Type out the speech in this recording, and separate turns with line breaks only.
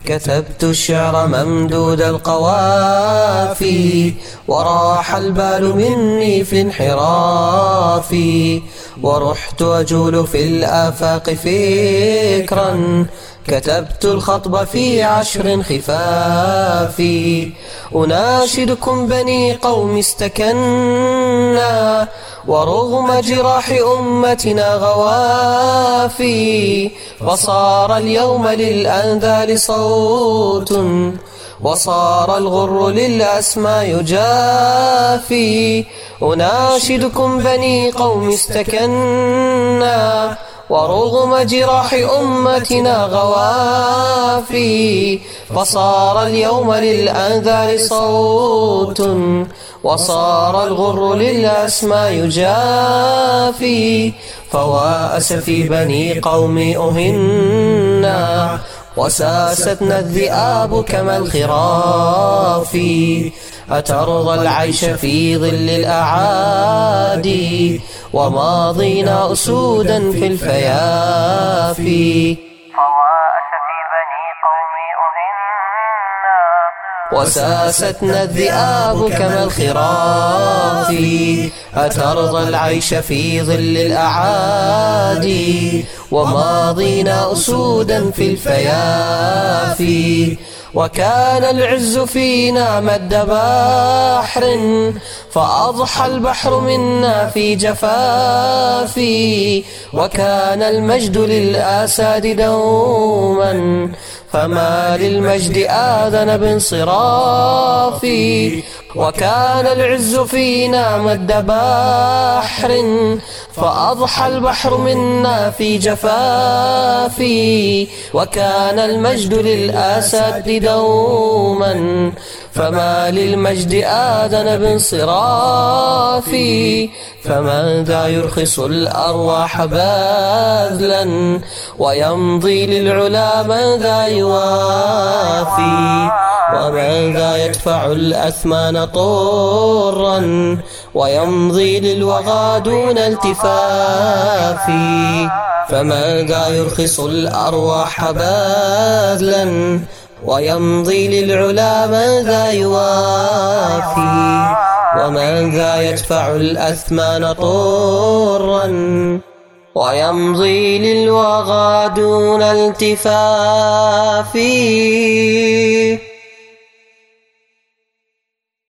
كتبت الشعر ممدود القوافي، وراح البال مني في انحرافي، ورحت أجول في الآفاق فكرا، كتبت الخطب في 10 خفافي. أناشدكم بني قوم استكنا، ورغم جراح أمتنا غوافي، فصار اليوم للأنذال صوت، وصار الغر للأسمى يجافي. أناشدكم بني قوم استكنا، ورغم جراح أمتنا غوافي، فصار اليوم للأنذار صوت، وصار الغر للأسمى يجافي. فوا أسفي بني قوم أهنا، وساستنا الذئاب كما الخراف. أترضى العيش في ظل الأعادي، وماضينا أسودا في الفيافي. وساستنا الذئاب كما الخراف. أترضى العيش في ظل الأعادي، وماضينا أسودا في الفيافي. وكان العز فينا مد بحر، فأضحى البحر منا في جفافي. وكان المجد للآساد دوما، فما للمجد آذن بانصرافي. وكان العز فينا مد بحر، فأضحى البحر منا في جفافي. وكان المجد للآساد دوما، فما للمجد آذن بانصرافي. فمن ذا يرخص الأرواح باذلا، ويمضي للعلا من ذا يوافي. ومن ذا يدفع الأثمان طورا، ويمضي للوغى دون التفافي. فمن ذا يرخص الأرواح باذلا، ويمضي للعلا من ذا يوافي. ومن ذا يدفع الأثمان طورا، ويمضي للوغى دون التفافي.